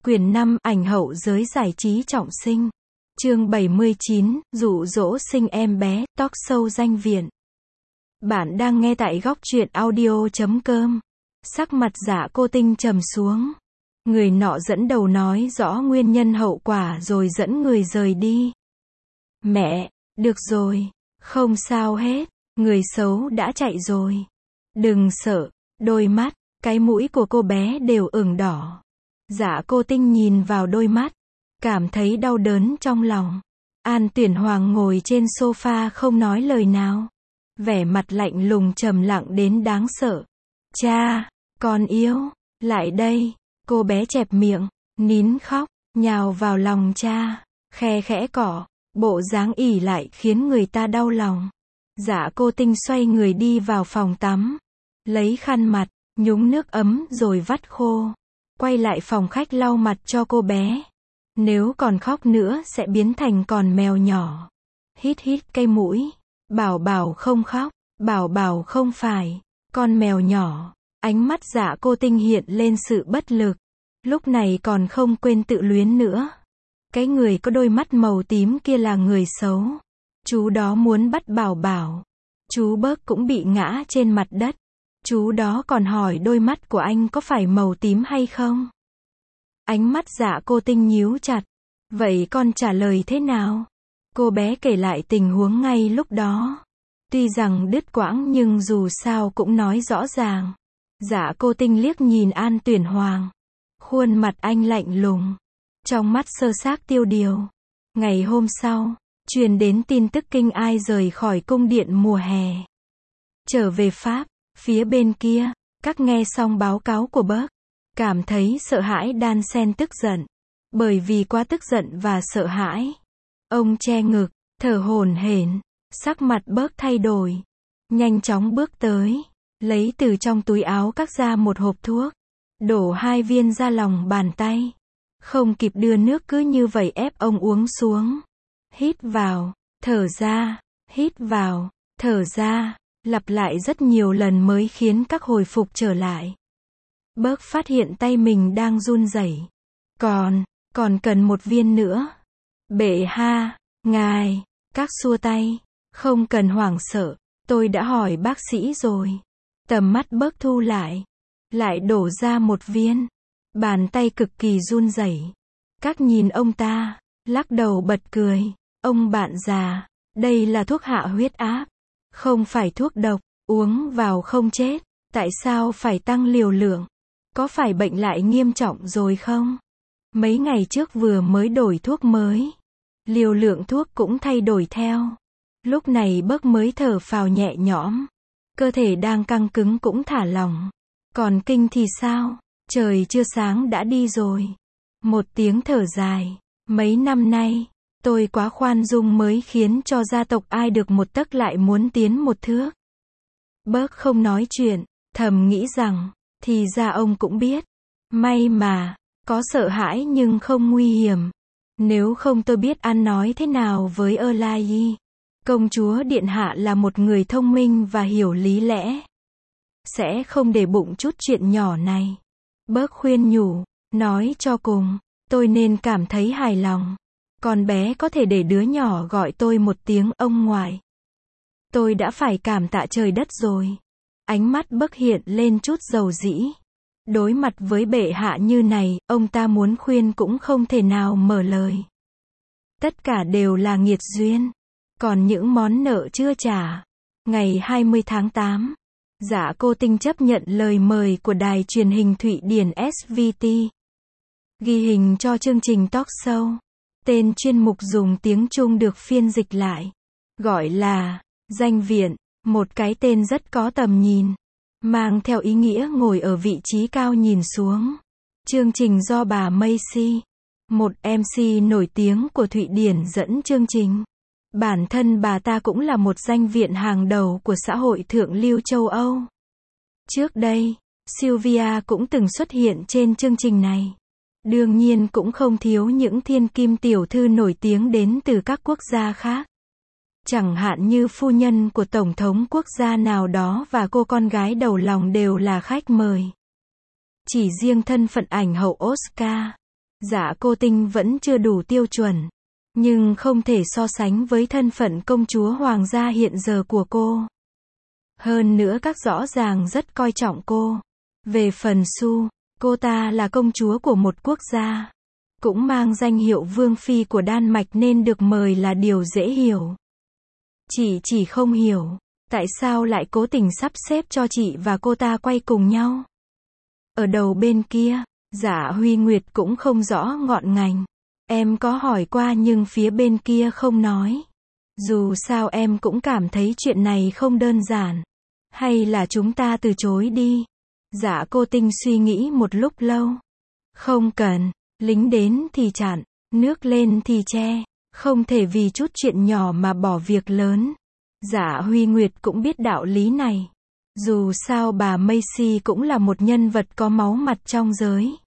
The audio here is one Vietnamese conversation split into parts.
Quyển 5, ảnh hậu giới giải trí trọng sinh. Chương 79, dụ dỗ sinh em bé, talk show danh viện. Bạn đang nghe tại góc truyện audio.com. Sắc mặt Dạ Cô Tinh trầm xuống. Người nọ dẫn đầu nói rõ nguyên nhân hậu quả rồi dẫn người rời đi. Mẹ, được rồi, không sao hết, người xấu đã chạy rồi. Đừng sợ, đôi mắt, cái mũi của cô bé đều ửng đỏ. Dạ Cô Tinh nhìn vào đôi mắt, cảm thấy đau đớn trong lòng. An Tuyển Hoàng ngồi trên sofa không nói lời nào. Vẻ mặt lạnh lùng trầm lặng đến đáng sợ. Cha, con yêu, lại đây. Cô bé chẹp miệng, nín khóc, nhào vào lòng cha, khe khẽ cọ, bộ dáng ỉ lại khiến người ta đau lòng. Dạ Cô Tinh xoay người đi vào phòng tắm, lấy khăn mặt, nhúng nước ấm rồi vắt khô. Quay lại phòng khách lau mặt cho cô bé. Nếu còn khóc nữa sẽ biến thành con mèo nhỏ. Hít hít cái mũi. Bảo bảo không khóc. Bảo bảo không phải con mèo nhỏ. Ánh mắt Dạ Cô Tinh hiện lên sự bất lực. Lúc này còn không quên tự luyến nữa. Cái người có đôi mắt màu tím kia là người xấu. Chú đó muốn bắt bảo bảo. Chú Bớt cũng bị ngã trên mặt đất. Chú đó còn hỏi đôi mắt của anh có phải màu tím hay không? Ánh mắt Dạ Cô Tinh nhíu chặt. Vậy con trả lời thế nào? Cô bé kể lại tình huống ngay lúc đó. Tuy rằng đứt quãng nhưng dù sao cũng nói rõ ràng. Dạ Cô Tinh liếc nhìn An Tuyển Hoàng. Khuôn mặt anh lạnh lùng. Trong mắt sơ xác tiêu điều. Ngày hôm sau, truyền đến tin tức Kinh Ai rời khỏi cung điện mùa hè. Trở về Pháp. Phía bên kia, các nghe xong báo cáo của Bớt, cảm thấy sợ hãi đan xen tức giận. Bởi vì quá tức giận và sợ hãi, ông che ngực, thở hổn hển, sắc mặt Bớt thay đổi. Nhanh chóng bước tới, lấy từ trong túi áo cắt ra một hộp thuốc, đổ 2 viên ra lòng bàn tay. Không kịp đưa nước cứ như vậy ép ông uống xuống. Hít vào, thở ra, hít vào, thở ra. Lặp lại rất nhiều lần mới khiến các hồi phục trở lại. Bớt phát hiện tay mình đang run rẩy. Còn cần 1 viên nữa. Bệ hạ, ngài, các xua tay. Không cần hoảng sợ, tôi đã hỏi bác sĩ rồi. Tầm mắt Bớt thu lại. Lại đổ ra 1 viên. Bàn tay cực kỳ run rẩy. Các nhìn ông ta, lắc đầu bật cười. Ông bạn già, đây là thuốc hạ huyết áp. Không phải thuốc độc, uống vào không chết, tại sao phải tăng liều lượng? Có phải bệnh lại nghiêm trọng rồi không? Mấy ngày trước vừa mới đổi thuốc mới. Liều lượng thuốc cũng thay đổi theo. Lúc này Bớt mới thở phào nhẹ nhõm. Cơ thể đang căng cứng cũng thả lỏng. Còn Kinh thì sao? Trời chưa sáng đã đi rồi. Một tiếng thở dài. Mấy năm nay, tôi quá khoan dung mới khiến cho gia tộc ai được 1 tấc lại muốn tiến 1 thước. Bớt không nói chuyện, thầm nghĩ rằng, thì ra ông cũng biết. May mà, có sợ hãi nhưng không nguy hiểm. Nếu không tôi biết ăn nói thế nào với Erlai. Công chúa Điện Hạ là một người thông minh và hiểu lý lẽ. Sẽ không để bụng chút chuyện nhỏ này. Bớt khuyên nhủ, nói cho cùng, tôi nên cảm thấy hài lòng. Con bé có thể để đứa nhỏ gọi tôi 1 tiếng ông ngoại. Tôi đã phải cảm tạ trời đất rồi. Ánh mắt Bớt hiện lên chút dầu dĩ. Đối mặt với bệ hạ như này, ông ta muốn khuyên cũng không thể nào mở lời. Tất cả đều là nghiệt duyên. Còn những món nợ chưa trả. Ngày 20 tháng 8, Dạ Cô Tinh chấp nhận lời mời của đài truyền hình Thụy Điển SVT. Ghi hình cho chương trình talk show. Tên chuyên mục dùng tiếng Trung được phiên dịch lại. Gọi là, danh viện, một cái tên rất có tầm nhìn. Mang theo ý nghĩa ngồi ở vị trí cao nhìn xuống. Chương trình do bà Macy, một MC nổi tiếng của Thụy Điển dẫn chương trình. Bản thân bà ta cũng là một danh viện hàng đầu của xã hội thượng lưu châu Âu. Trước đây, Sylvia cũng từng xuất hiện trên chương trình này. Đương nhiên cũng không thiếu những thiên kim tiểu thư nổi tiếng đến từ các quốc gia khác. Chẳng hạn như phu nhân của tổng thống quốc gia nào đó và cô con gái đầu lòng đều là khách mời. Chỉ riêng thân phận ảnh hậu Oscar, Dạ cô Tinh vẫn chưa đủ tiêu chuẩn, nhưng không thể so sánh với thân phận công chúa hoàng gia hiện giờ của cô. Hơn nữa các rõ ràng rất coi trọng cô. Về phần Su, cô ta là công chúa của một quốc gia, cũng mang danh hiệu vương phi của Đan Mạch nên được mời là điều dễ hiểu. Chị chỉ không hiểu, tại sao lại cố tình sắp xếp cho chị và cô ta quay cùng nhau. Ở đầu bên kia, Dạ Huy Nguyệt cũng không rõ ngọn ngành. Em có hỏi qua nhưng phía bên kia không nói. Dù sao em cũng cảm thấy chuyện này không đơn giản. Hay là chúng ta từ chối đi? Dạ cô Tinh suy nghĩ một lúc lâu. Không cần, lính đến thì chặn, nước lên thì che, không thể vì chút chuyện nhỏ mà bỏ việc lớn. Dạ Huy Nguyệt cũng biết đạo lý này. Dù sao bà Macy cũng là một nhân vật có máu mặt trong giới.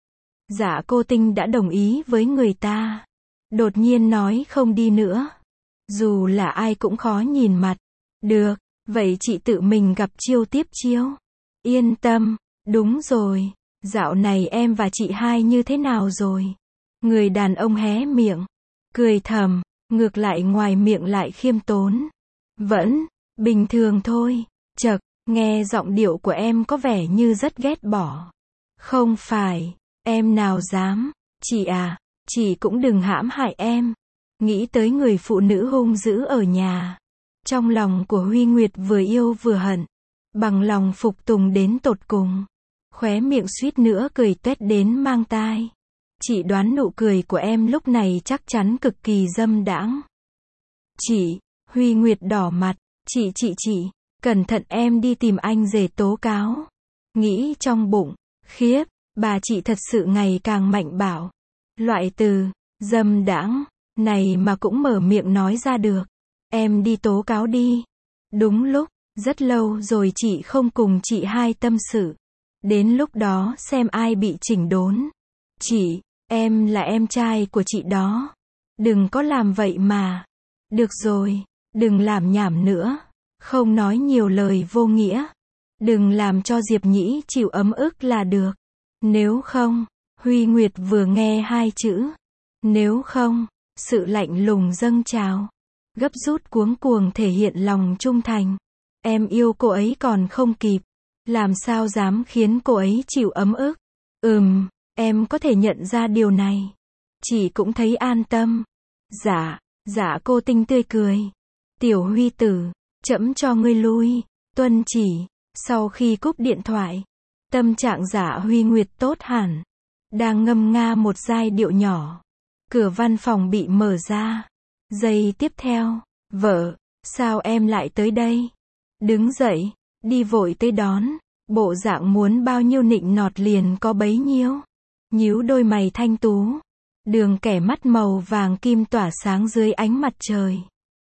Dạ cô Tinh đã đồng ý với người ta. Đột nhiên nói không đi nữa. Dù là ai cũng khó nhìn mặt. Được, vậy chị tự mình gặp chiêu tiếp chiêu. Yên tâm, đúng rồi. Dạo này em và chị hai như thế nào rồi? Người đàn ông hé miệng, cười thầm, ngược lại ngoài miệng lại khiêm tốn. Vẫn, bình thường thôi. Chậc, nghe giọng điệu của em có vẻ như rất ghét bỏ. Không phải, em nào dám. Chị à, chị cũng đừng hãm hại em. Nghĩ tới người phụ nữ hung dữ ở nhà. Trong lòng của Huy Nguyệt vừa yêu vừa hận. Bằng lòng phục tùng đến tột cùng. Khóe miệng suýt nữa cười tuét đến mang tai. Chị đoán nụ cười của em lúc này chắc chắn cực kỳ dâm đãng. Chị, Huy Nguyệt đỏ mặt. Chị, cẩn thận em đi tìm anh rể tố cáo. Nghĩ trong bụng, khiếp, bà chị thật sự ngày càng mạnh bạo. Loại từ, dâm đãng, này mà cũng mở miệng nói ra được. Em đi tố cáo đi. Đúng lúc, rất lâu rồi chị không cùng chị hai tâm sự. Đến lúc đó xem ai bị chỉnh đốn. Chị, em là em trai của chị đó. Đừng có làm vậy mà. Được rồi, đừng làm nhảm nữa. Không nói nhiều lời vô nghĩa. Đừng làm cho Diệp Nhĩ chịu ấm ức là được. Nếu không, Huy Nguyệt vừa nghe hai chữ. Nếu không, sự lạnh lùng dâng trào. Gấp rút cuống cuồng thể hiện lòng trung thành. Em yêu cô ấy còn không kịp. Làm sao dám khiến cô ấy chịu ấm ức. Em có thể nhận ra điều này. Chị cũng thấy an tâm. Dạ cô Tinh tươi cười. Tiểu Huy tử, trẫm cho ngươi lui. Tuân chỉ. Sau khi cúp điện thoại, tâm trạng Dạ Huy Nguyệt tốt hẳn. Đang ngâm nga một giai điệu nhỏ. Cửa văn phòng bị mở ra. Giây tiếp theo, vợ, sao em lại tới đây? Đứng dậy, đi vội tới đón. Bộ dạng muốn bao nhiêu nịnh nọt liền có bấy nhiêu. Nhíu đôi mày thanh tú. Đường kẻ mắt màu vàng kim tỏa sáng dưới ánh mặt trời.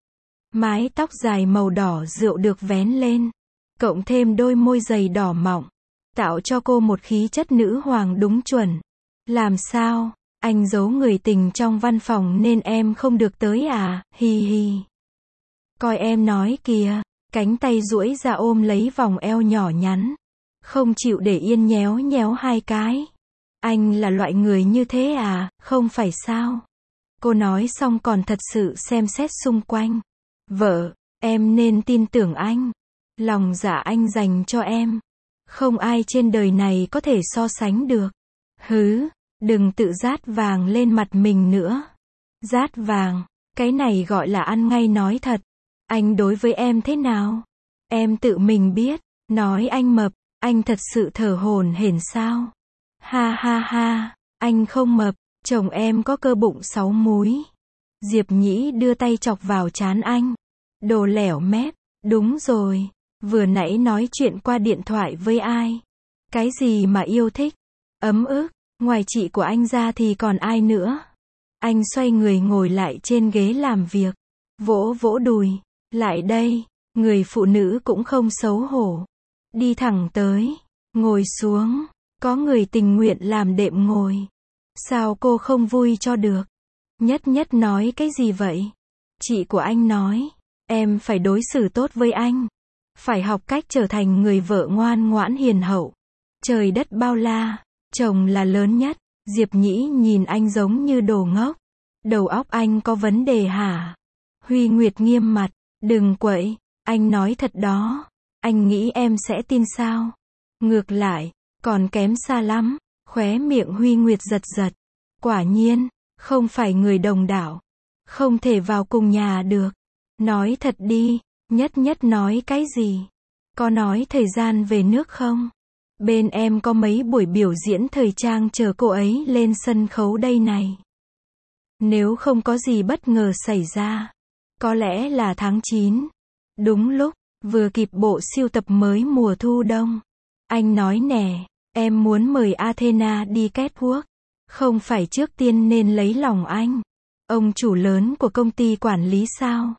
Mái tóc dài màu đỏ rượu được vén lên. Cộng thêm đôi môi dày đỏ mọng. Tạo cho cô một khí chất nữ hoàng đúng chuẩn. Làm sao? Anh giấu người tình trong văn phòng nên em không được tới à? Hi hi. Coi em nói kìa. Cánh tay duỗi ra ôm lấy vòng eo nhỏ nhắn. Không chịu để yên nhéo nhéo hai cái. Anh là loại người như thế à? Không phải sao? Cô nói xong còn thật sự xem xét xung quanh. Vợ, em nên tin tưởng anh. Lòng dạ anh dành cho em. Không ai trên đời này có thể so sánh được. Hứ, đừng tự dát vàng lên mặt mình nữa. Dát vàng, cái này gọi là ăn ngay nói thật. Anh đối với em thế nào? Em tự mình biết. Nói anh mập, anh thật sự thở hổn hển sao? Ha ha ha, anh không mập, chồng em có cơ bụng 6 múi. Diệp Nhĩ đưa tay chọc vào trán anh. Đồ lẻo mép, đúng rồi, vừa nãy nói chuyện qua điện thoại với ai? Cái gì mà yêu thích? Ấm ức, ngoài chị của anh ra thì còn ai nữa? Anh xoay người ngồi lại trên ghế làm việc. Vỗ vỗ đùi, lại đây, người phụ nữ cũng không xấu hổ. Đi thẳng tới, ngồi xuống, có người tình nguyện làm đệm ngồi. Sao cô không vui cho được? Nhất nói cái gì vậy? Chị của anh nói, em phải đối xử tốt với anh. Phải học cách trở thành người vợ ngoan ngoãn hiền hậu. Trời đất bao la, chồng là lớn nhất. Diệp Nhĩ nhìn anh giống như đồ ngốc. Đầu óc anh có vấn đề hả? Huy Nguyệt nghiêm mặt. Đừng quậy, anh nói thật đó. Anh nghĩ em sẽ tin sao? Ngược lại, còn kém xa lắm. Khóe miệng Huy Nguyệt giật giật. Quả nhiên, không phải người đồng đảo. Không thể vào cùng nhà được. Nói thật đi, Nhất Nhất nói cái gì? Có nói thời gian về nước không? Bên em có mấy buổi biểu diễn thời trang chờ cô ấy lên sân khấu đây này. Nếu không có gì bất ngờ xảy ra, có lẽ là tháng 9. Đúng lúc, vừa kịp bộ sưu tập mới mùa thu đông. Anh nói nè, em muốn mời Athena đi catwalk. Không phải trước tiên nên lấy lòng anh. Ông chủ lớn của công ty quản lý sao?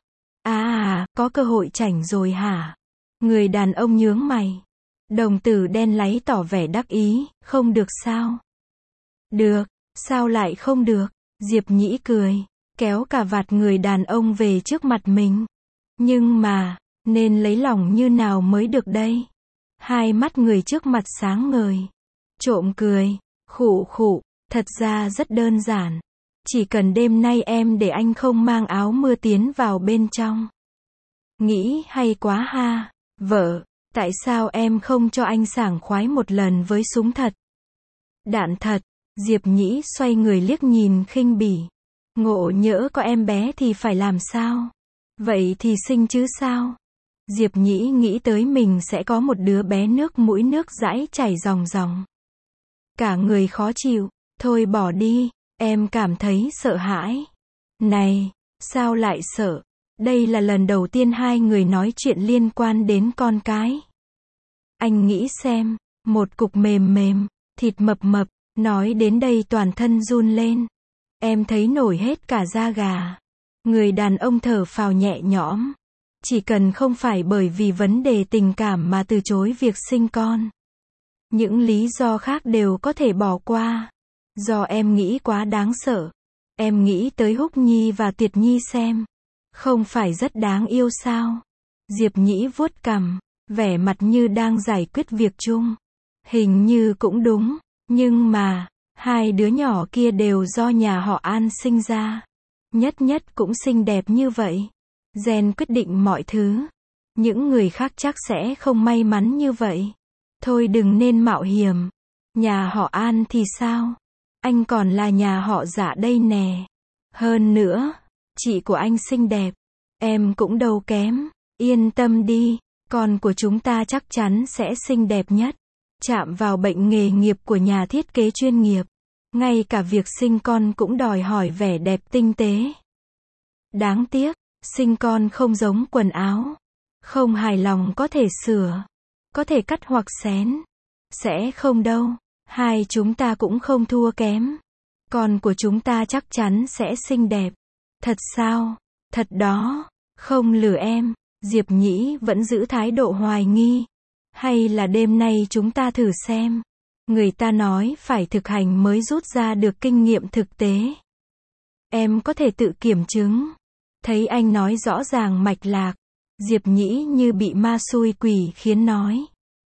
Có cơ hội chảnh rồi hả? Người đàn ông nhướng mày. Đồng tử đen láy tỏ vẻ đắc ý, không được sao? Được, sao lại không được? Diệp Nhĩ cười, kéo cà vạt người đàn ông về trước mặt mình. Nhưng mà, nên lấy lòng như nào mới được đây? Hai mắt người trước mặt sáng ngời. Trộm cười, khụ khụ, thật ra rất đơn giản. Chỉ cần đêm nay em để anh không mang áo mưa tiến vào bên trong. Nghĩ hay quá ha, vợ, tại sao em không cho anh sảng khoái một lần với súng thật? Đạn thật, Diệp Nhĩ xoay người liếc nhìn khinh bỉ. Ngộ nhỡ có em bé thì phải làm sao? Vậy thì sinh chứ sao? Diệp Nhĩ nghĩ tới mình sẽ có một đứa bé nước mũi nước dãi chảy ròng ròng. Cả người khó chịu, thôi bỏ đi, em cảm thấy sợ hãi. Này, sao lại sợ? Đây là lần đầu tiên hai người nói chuyện liên quan đến con cái. Anh nghĩ xem, một cục mềm mềm, thịt mập mập, nói đến đây toàn thân run lên. Em thấy nổi hết cả da gà. Người đàn ông thở phào nhẹ nhõm. Chỉ cần không phải bởi vì vấn đề tình cảm mà từ chối việc sinh con. Những lý do khác đều có thể bỏ qua. Do em nghĩ quá đáng sợ. Em nghĩ tới Húc Nhi và Tuyệt Nhi xem. Không phải rất đáng yêu sao? Diệp Nhĩ vuốt cằm, vẻ mặt như đang giải quyết việc chung. Hình như cũng đúng, nhưng mà, hai đứa nhỏ kia đều do nhà họ An sinh ra. Nhất Nhất cũng xinh đẹp như vậy. Gen quyết định mọi thứ. Những người khác chắc sẽ không may mắn như vậy. Thôi đừng nên mạo hiểm. Nhà họ An thì sao? Anh còn là nhà họ Dạ đây nè. Hơn nữa, chị của anh xinh đẹp. Em cũng đâu kém. Yên tâm đi, con của chúng ta chắc chắn sẽ xinh đẹp nhất. Chạm vào bệnh nghề nghiệp của nhà thiết kế chuyên nghiệp. Ngay cả việc sinh con cũng đòi hỏi vẻ đẹp tinh tế. Đáng tiếc, sinh con không giống quần áo. Không hài lòng có thể sửa. Có thể cắt hoặc xén. Sẽ không đâu. Hai chúng ta cũng không thua kém. Con của chúng ta chắc chắn sẽ xinh đẹp. Thật sao? Thật đó. Không lừa em. Diệp Nhĩ vẫn giữ thái độ hoài nghi. Hay là đêm nay chúng ta thử xem. Người ta nói phải thực hành mới rút ra được kinh nghiệm thực tế. Em có thể tự kiểm chứng. Thấy anh nói rõ ràng mạch lạc. Diệp Nhĩ như bị ma xui quỷ khiến nói.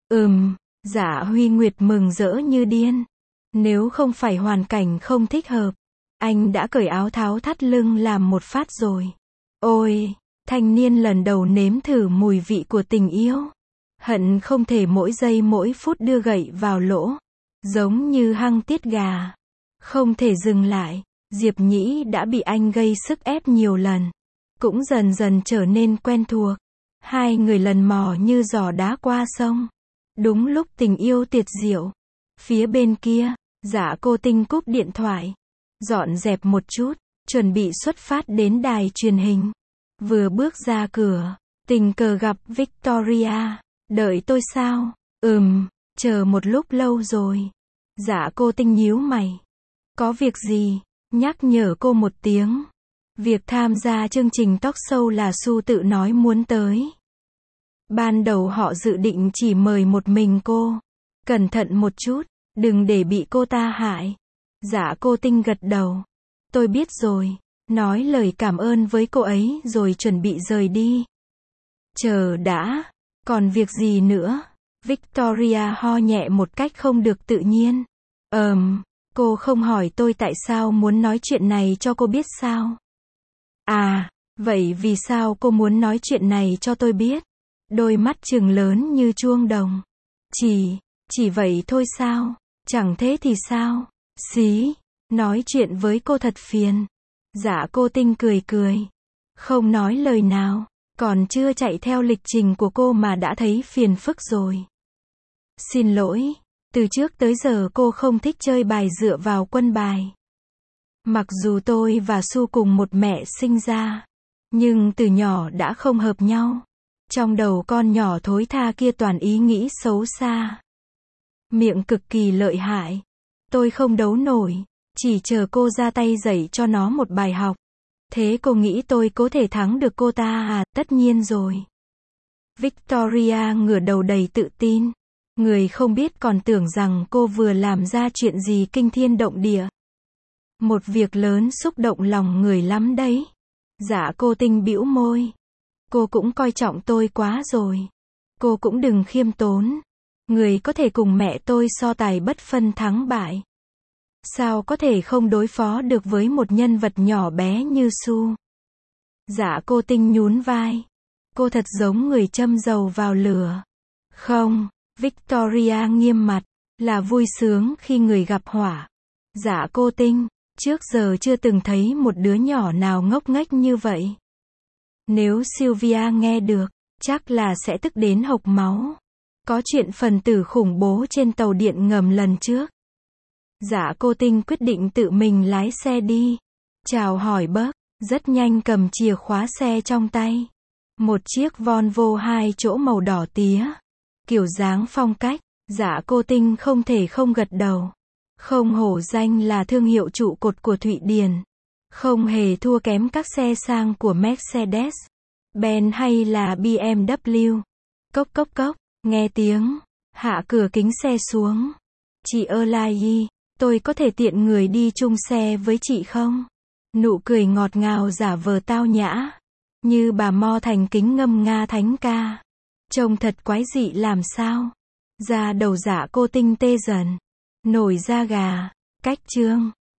Dạ Huy Nguyệt mừng rỡ như điên. Nếu không phải hoàn cảnh không thích hợp, anh đã cởi áo tháo thắt lưng làm một phát rồi. Ôi, thanh niên lần đầu nếm thử mùi vị của tình yêu. Hận không thể mỗi giây mỗi phút đưa gậy vào lỗ. Giống như hăng tiết gà. Không thể dừng lại. Diệp Nhĩ đã bị anh gây sức ép nhiều lần. Cũng dần dần trở nên quen thuộc. Hai người lần mò như giò đá qua sông. Đúng lúc tình yêu tuyệt diệu. Phía bên kia, Dạ Cô Tinh cúp điện thoại. Dọn dẹp một chút, chuẩn bị xuất phát đến đài truyền hình. Vừa bước ra cửa, tình cờ gặp Victoria. Đợi tôi sao? Chờ một lúc lâu rồi. Dạ Cô Tinh nhíu mày. Có việc gì? Nhắc nhở cô một tiếng. Việc tham gia chương trình talk show là Su tự nói muốn tới. Ban đầu họ dự định chỉ mời một mình cô. Cẩn thận một chút, đừng để bị cô ta hại. Dạ Cô Tinh gật đầu. Tôi biết rồi. Nói lời cảm ơn với cô ấy rồi chuẩn bị rời đi. Chờ đã. Còn việc gì nữa? Victoria ho nhẹ một cách không được tự nhiên. Cô không hỏi tôi tại sao muốn nói chuyện này cho cô biết sao? À, vậy vì sao cô muốn nói chuyện này cho tôi biết? Đôi mắt trừng lớn như chuông đồng. Chỉ vậy thôi sao? Chẳng thế thì sao? Xí, nói chuyện với cô thật phiền. Dạ cô Tinh cười cười. Không nói lời nào, còn chưa chạy theo lịch trình của cô mà đã thấy phiền phức rồi. Xin lỗi, từ trước tới giờ cô không thích chơi bài dựa vào quân bài. Mặc dù tôi và Su cùng một mẹ sinh ra, nhưng từ nhỏ đã không hợp nhau. Trong đầu con nhỏ thối tha kia toàn ý nghĩ xấu xa. Miệng cực kỳ lợi hại. Tôi không đấu nổi, chỉ chờ cô ra tay dạy cho nó một bài học. Thế cô nghĩ tôi có thể thắng được cô ta à? Tất nhiên rồi. Victoria ngửa đầu đầy tự tin. Người không biết còn tưởng rằng cô vừa làm ra chuyện gì kinh thiên động địa. Một việc lớn xúc động lòng người lắm đấy. Dạ cô Tinh bĩu môi. Cô cũng coi trọng tôi quá rồi. Cô cũng đừng khiêm tốn. Người có thể cùng mẹ tôi so tài bất phân thắng bại. Sao có thể không đối phó được với một nhân vật nhỏ bé như Su? Dạ cô Tinh nhún vai. Cô thật giống người châm dầu vào lửa. Không, Victoria nghiêm mặt, là vui sướng khi người gặp họa. Dạ cô Tinh, trước giờ chưa từng thấy một đứa nhỏ nào ngốc nghếch như vậy. Nếu Sylvia nghe được, chắc là sẽ tức đến hộc máu. Có chuyện phần tử khủng bố trên tàu điện ngầm lần trước. Dạ cô Tinh quyết định tự mình lái xe đi. Chào hỏi bác, rất nhanh cầm chìa khóa xe trong tay. Một chiếc Volvo 2 chỗ màu đỏ tía. Kiểu dáng phong cách, dạ cô Tinh không thể không gật đầu. Không hổ danh là thương hiệu trụ cột của Thụy Điển. Không hề thua kém các xe sang của Mercedes, Benz hay là BMW. Cốc cốc cốc, nghe tiếng, hạ cửa kính xe xuống. Chị Erlai, tôi có thể tiện người đi chung xe với chị không? Nụ cười ngọt ngào giả vờ tao nhã, như bà Mo thành kính ngâm nga thánh ca. Trông thật quái dị làm sao? Da đầu dạ cô Tinh tê dần, nổi da gà, cách chương.